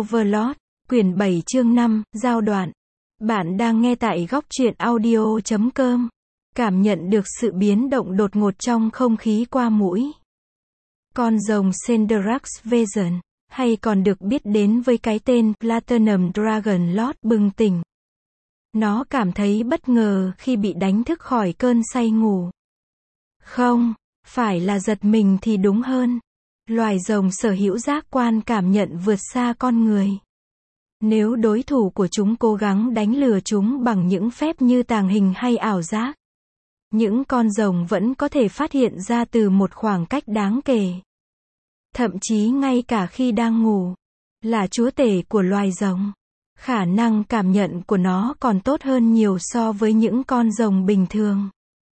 Overlord, quyển 7 chương 5, giao đoạn. Bạn đang nghe tại góc truyện audio.com. Cảm nhận được sự biến động đột ngột trong không khí qua mũi. Con rồng Cenderax Vision, hay còn được biết đến với cái tên Platinum Dragon Lord bừng tỉnh. Nó cảm thấy bất ngờ khi bị đánh thức khỏi cơn say ngủ. Không, phải là giật mình thì đúng hơn. Loài rồng sở hữu giác quan cảm nhận vượt xa con người. Nếu đối thủ của chúng cố gắng đánh lừa chúng bằng những phép như tàng hình hay ảo giác, những con rồng vẫn có thể phát hiện ra từ một khoảng cách đáng kể. Thậm chí ngay cả khi đang ngủ, là chúa tể của loài rồng, khả năng cảm nhận của nó còn tốt hơn nhiều so với những con rồng bình thường.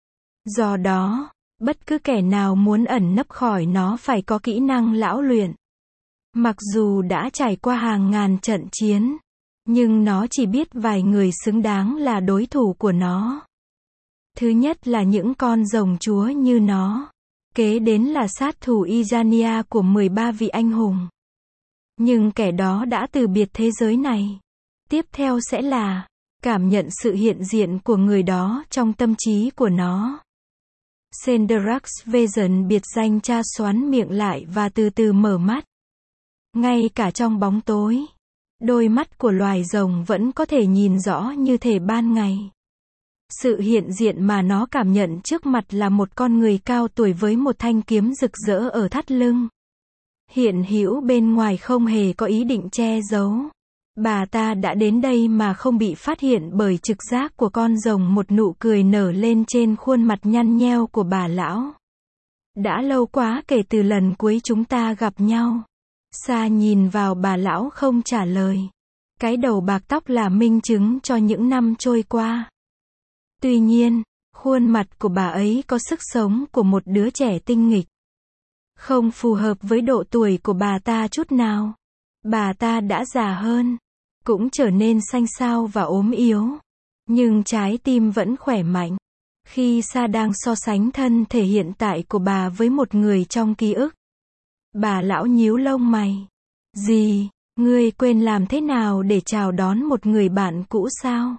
Do đó, bất cứ kẻ nào muốn ẩn nấp khỏi nó phải có kỹ năng lão luyện. Mặc dù đã trải qua hàng ngàn trận chiến, nhưng nó chỉ biết vài người xứng đáng là đối thủ của nó. Thứ nhất là những con rồng chúa như nó. Kế đến là sát thủ Ijania của 13 vị anh hùng. Nhưng kẻ đó đã từ biệt thế giới này. Tiếp theo sẽ là cảm nhận sự hiện diện của người đó trong tâm trí của nó. Cenderax Vision biệt danh cha xoắn miệng lại và từ từ mở mắt. Ngay cả trong bóng tối, đôi mắt của loài rồng vẫn có thể nhìn rõ như thể ban ngày. Sự hiện diện mà nó cảm nhận trước mặt là một con người cao tuổi với một thanh kiếm rực rỡ ở thắt lưng. Hiện hữu bên ngoài không hề có ý định che giấu. Bà ta đã đến đây mà không bị phát hiện bởi trực giác của con rồng. Một nụ cười nở lên trên khuôn mặt nhăn nheo của bà lão. Đã lâu quá kể từ lần cuối chúng ta gặp nhau. Sa nhìn vào bà lão không trả lời. Cái đầu bạc tóc là minh chứng cho những năm trôi qua. Tuy nhiên, khuôn mặt của bà ấy có sức sống của một đứa trẻ tinh nghịch. Không phù hợp với độ tuổi của bà ta chút nào. Bà ta đã già hơn, cũng trở nên xanh xao và ốm yếu. Nhưng trái tim vẫn khỏe mạnh. Khi Sa đang so sánh thân thể hiện tại của bà với một người trong ký ức, bà lão nhíu lông mày. Gì, ngươi quên làm thế nào để chào đón một người bạn cũ sao?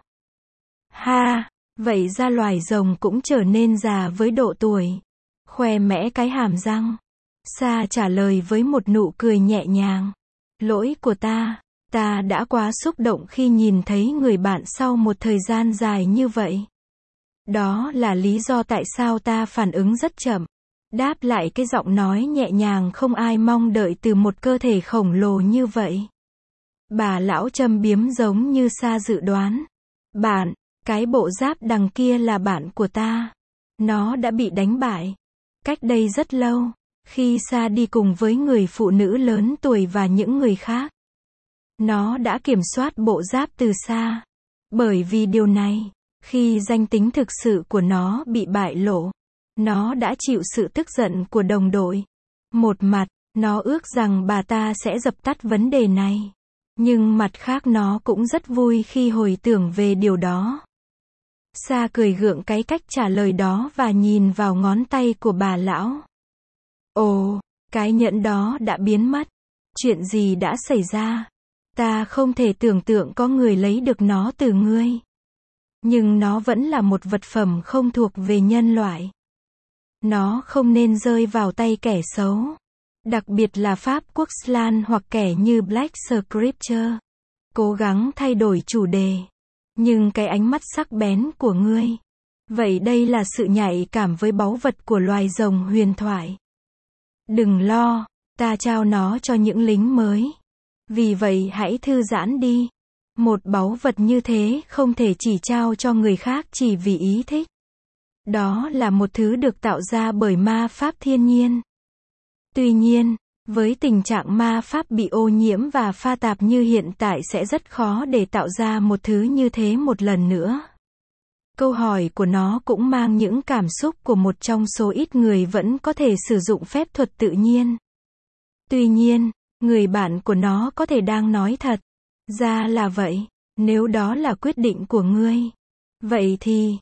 Ha, vậy ra loài rồng cũng trở nên già với độ tuổi. Khoe mẽ cái hàm răng. Sa trả lời với một nụ cười nhẹ nhàng. Lỗi của ta đã quá xúc động khi nhìn thấy người bạn sau một thời gian dài như vậy. Đó là lý do tại sao ta phản ứng rất chậm. Đáp lại cái giọng nói nhẹ nhàng không ai mong đợi từ một cơ thể khổng lồ như vậy. Bà lão châm biếm giống như Sa dự đoán. Bạn, cái bộ giáp đằng kia là bạn của ta. Nó đã bị đánh bại. Cách đây rất lâu, khi Sa đi cùng với người phụ nữ lớn tuổi và những người khác. Nó đã kiểm soát bộ giáp từ xa. Bởi vì điều này, khi danh tính thực sự của nó bị bại lộ, nó đã chịu sự tức giận của đồng đội. Một mặt, nó ước rằng bà ta sẽ dập tắt vấn đề này. Nhưng mặt khác nó cũng rất vui khi hồi tưởng về điều đó. Sa cười gượng cái cách trả lời đó và nhìn vào ngón tay của bà lão. Ồ, cái nhẫn đó đã biến mất. Chuyện gì đã xảy ra? Ta không thể tưởng tượng có người lấy được nó từ ngươi. Nhưng nó vẫn là một vật phẩm không thuộc về nhân loại. Nó không nên rơi vào tay kẻ xấu. Đặc biệt là Pháp quốc Slan hoặc kẻ như Black Scripture. Cố gắng thay đổi chủ đề. Nhưng cái ánh mắt sắc bén của ngươi. Vậy đây là sự nhạy cảm với báu vật của loài rồng huyền thoại. Đừng lo, ta trao nó cho những lính mới. Vì vậy hãy thư giãn đi. Một báu vật như thế không thể chỉ trao cho người khác chỉ vì ý thích. Đó là một thứ được tạo ra bởi ma pháp thiên nhiên. Tuy nhiên, với tình trạng ma pháp bị ô nhiễm và pha tạp như hiện tại sẽ rất khó để tạo ra một thứ như thế một lần nữa. Câu hỏi của nó cũng mang những cảm xúc của một trong số ít người vẫn có thể sử dụng phép thuật tự nhiên. Tuy nhiên, người bạn của nó có thể đang nói thật. Ra là vậy, nếu đó là quyết định của ngươi. Vậy thì,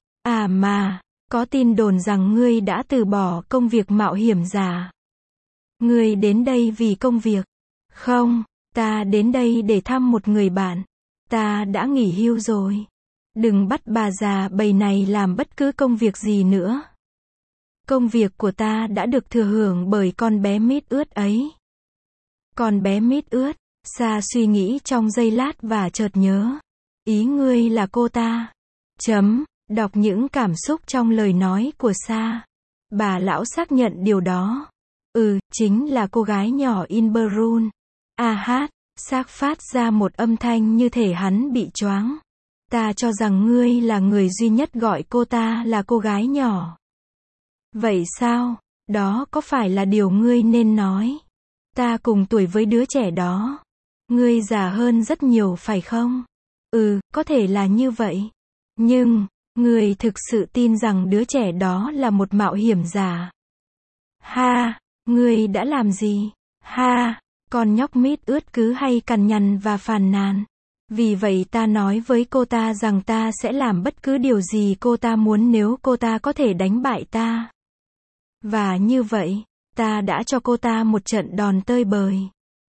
có tin đồn rằng ngươi đã từ bỏ công việc mạo hiểm giả. Ngươi đến đây vì công việc. Không, Ta đến đây để thăm một người bạn. Ta đã nghỉ hưu rồi. Đừng bắt bà già bầy này làm bất cứ công việc gì nữa. Công việc của ta đã được thừa hưởng bởi con bé mít ướt ấy. Con bé mít ướt, Sa suy nghĩ trong giây lát và chợt nhớ. Ý ngươi là cô ta. Đọc những cảm xúc trong lời nói của Sa. Bà lão xác nhận điều đó. Chính là cô gái nhỏ Inberun. Xác phát ra một âm thanh như thể hắn bị choáng. Ta cho rằng ngươi là người duy nhất gọi cô ta là cô gái nhỏ. Vậy sao? Đó có phải là điều ngươi nên nói? Ta cùng tuổi với đứa trẻ đó. Ngươi già hơn rất nhiều phải không? Có thể là như vậy. Nhưng, ngươi thực sự tin rằng đứa trẻ đó là một mạo hiểm giả? Ngươi đã làm gì? Con nhóc mít ướt cứ hay cằn nhằn và phàn nàn. Vì vậy ta nói với cô ta rằng ta sẽ làm bất cứ điều gì cô ta muốn nếu cô ta có thể đánh bại ta. Và như vậy, ta đã cho cô ta một trận đòn tơi bời.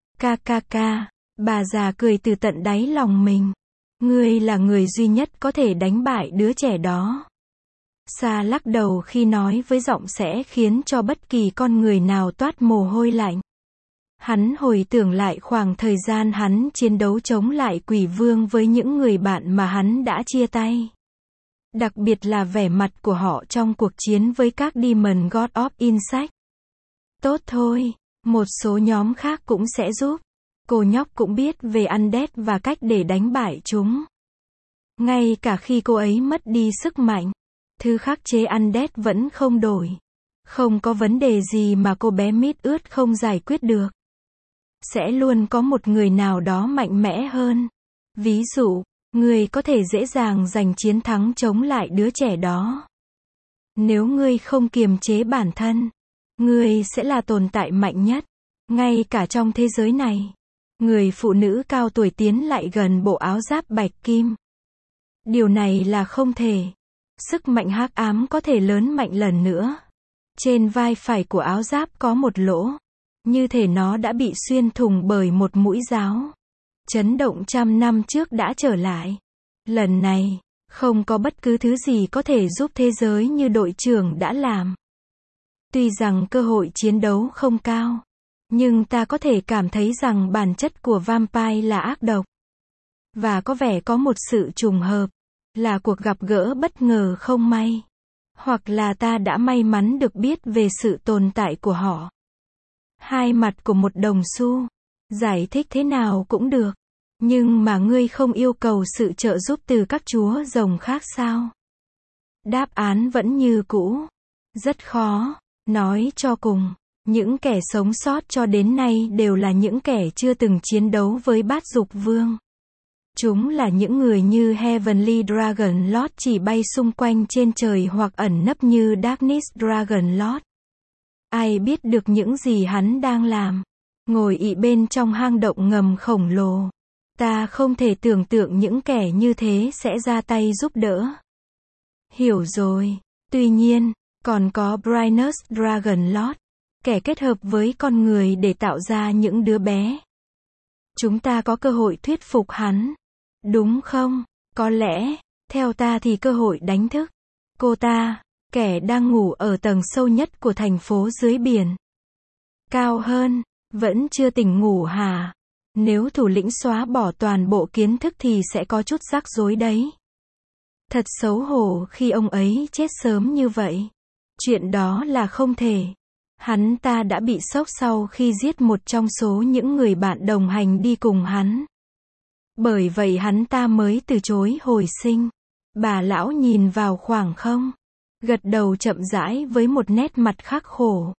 Bà già cười từ tận đáy lòng mình. Ngươi là người duy nhất có thể đánh bại đứa trẻ đó. Sa lắc đầu khi nói với giọng sẽ khiến cho bất kỳ con người nào toát mồ hôi lạnh. Hắn hồi tưởng lại khoảng thời gian hắn chiến đấu chống lại quỷ vương với những người bạn mà hắn đã chia tay. Đặc biệt là vẻ mặt của họ trong cuộc chiến với các Demon God of Insect. Tốt thôi, một số nhóm khác cũng sẽ giúp. Cô nhóc cũng biết về Undead và cách để đánh bại chúng. Ngay cả khi cô ấy mất đi sức mạnh, thứ khắc chế Undead vẫn không đổi. Không có vấn đề gì mà cô bé mít ướt không giải quyết được. Sẽ luôn có một người nào đó mạnh mẽ hơn. Ví dụ, ngươi có thể dễ dàng giành chiến thắng chống lại đứa trẻ đó. Nếu ngươi không kiềm chế bản thân, ngươi sẽ là tồn tại mạnh nhất, ngay cả trong thế giới này. Người phụ nữ cao tuổi tiến lại gần bộ áo giáp bạch kim. Điều này là không thể. Sức mạnh hắc ám có thể lớn mạnh lần nữa. Trên vai phải của áo giáp có một lỗ. Như thể nó đã bị xuyên thủng bởi một mũi giáo. Chấn động 100 năm trước đã trở lại. Lần này, không có bất cứ thứ gì có thể giúp thế giới như đội trưởng đã làm. Tuy rằng cơ hội chiến đấu không cao, nhưng ta có thể cảm thấy rằng bản chất của vampire là ác độc. Và có vẻ có một sự trùng hợp, là cuộc gặp gỡ bất ngờ không may. Hoặc là ta đã may mắn được biết về sự tồn tại của họ. Hai mặt của một đồng xu. Giải thích thế nào cũng được. Nhưng mà ngươi không yêu cầu sự trợ giúp từ các chúa rồng khác sao? Đáp án vẫn như cũ. Rất khó. Nói cho cùng, những kẻ sống sót cho đến nay đều là những kẻ chưa từng chiến đấu với bát dục vương. Chúng là những người như Heavenly Dragon Lord chỉ bay xung quanh trên trời hoặc ẩn nấp như Darkness Dragon Lord. Ai biết được những gì hắn đang làm? Ngồi ị bên trong hang động ngầm khổng lồ. Ta không thể tưởng tượng những kẻ như thế sẽ ra tay giúp đỡ. Hiểu rồi. Tuy nhiên, còn có Brightness Dragon Lord, kẻ kết hợp với con người để tạo ra những đứa bé. Chúng ta có cơ hội thuyết phục hắn. Đúng không? Có lẽ, theo ta thì cơ hội đánh thức cô ta, kẻ đang ngủ ở tầng sâu nhất của thành phố dưới biển. Cao hơn, vẫn chưa tỉnh ngủ hả? Nếu thủ lĩnh xóa bỏ toàn bộ kiến thức thì sẽ có chút rắc rối đấy. Thật xấu hổ khi ông ấy chết sớm như vậy. Chuyện đó là không thể. Hắn ta đã bị sốc sau khi giết một trong số những người bạn đồng hành đi cùng hắn. Bởi vậy hắn ta mới từ chối hồi sinh. Bà lão nhìn vào khoảng không. Gật đầu chậm rãi với một nét mặt khắc khổ.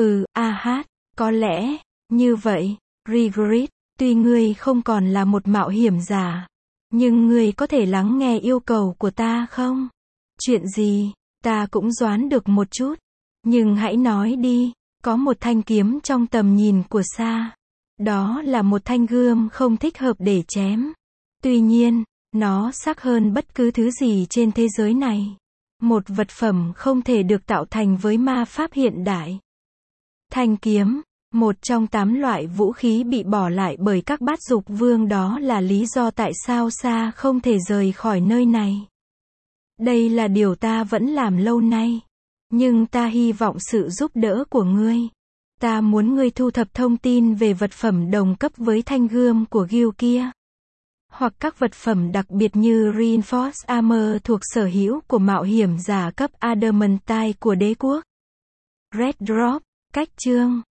Có lẽ, như vậy, Rigrit, tuy ngươi không còn là một mạo hiểm giả, nhưng ngươi có thể lắng nghe yêu cầu của ta không? Chuyện gì? Ta cũng đoán được một chút. Nhưng hãy nói đi. Có một thanh kiếm trong tầm nhìn của Sa. Đó là một thanh gươm không thích hợp để chém. Tuy nhiên, nó sắc hơn bất cứ thứ gì trên thế giới này. Một vật phẩm không thể được tạo thành với ma pháp hiện đại. Thanh kiếm, Một trong 8 loại vũ khí bị bỏ lại bởi các bát dục vương, đó là lý do tại sao Sa không thể rời khỏi nơi này. Đây là điều ta vẫn làm lâu nay. Nhưng ta hy vọng sự giúp đỡ của ngươi. Ta muốn ngươi thu thập thông tin về vật phẩm đồng cấp với thanh gươm của Gil kia. Hoặc các vật phẩm đặc biệt như Reinforced Armor thuộc sở hữu của mạo hiểm giả cấp Adamantine của đế quốc. Red Drop, cách chương.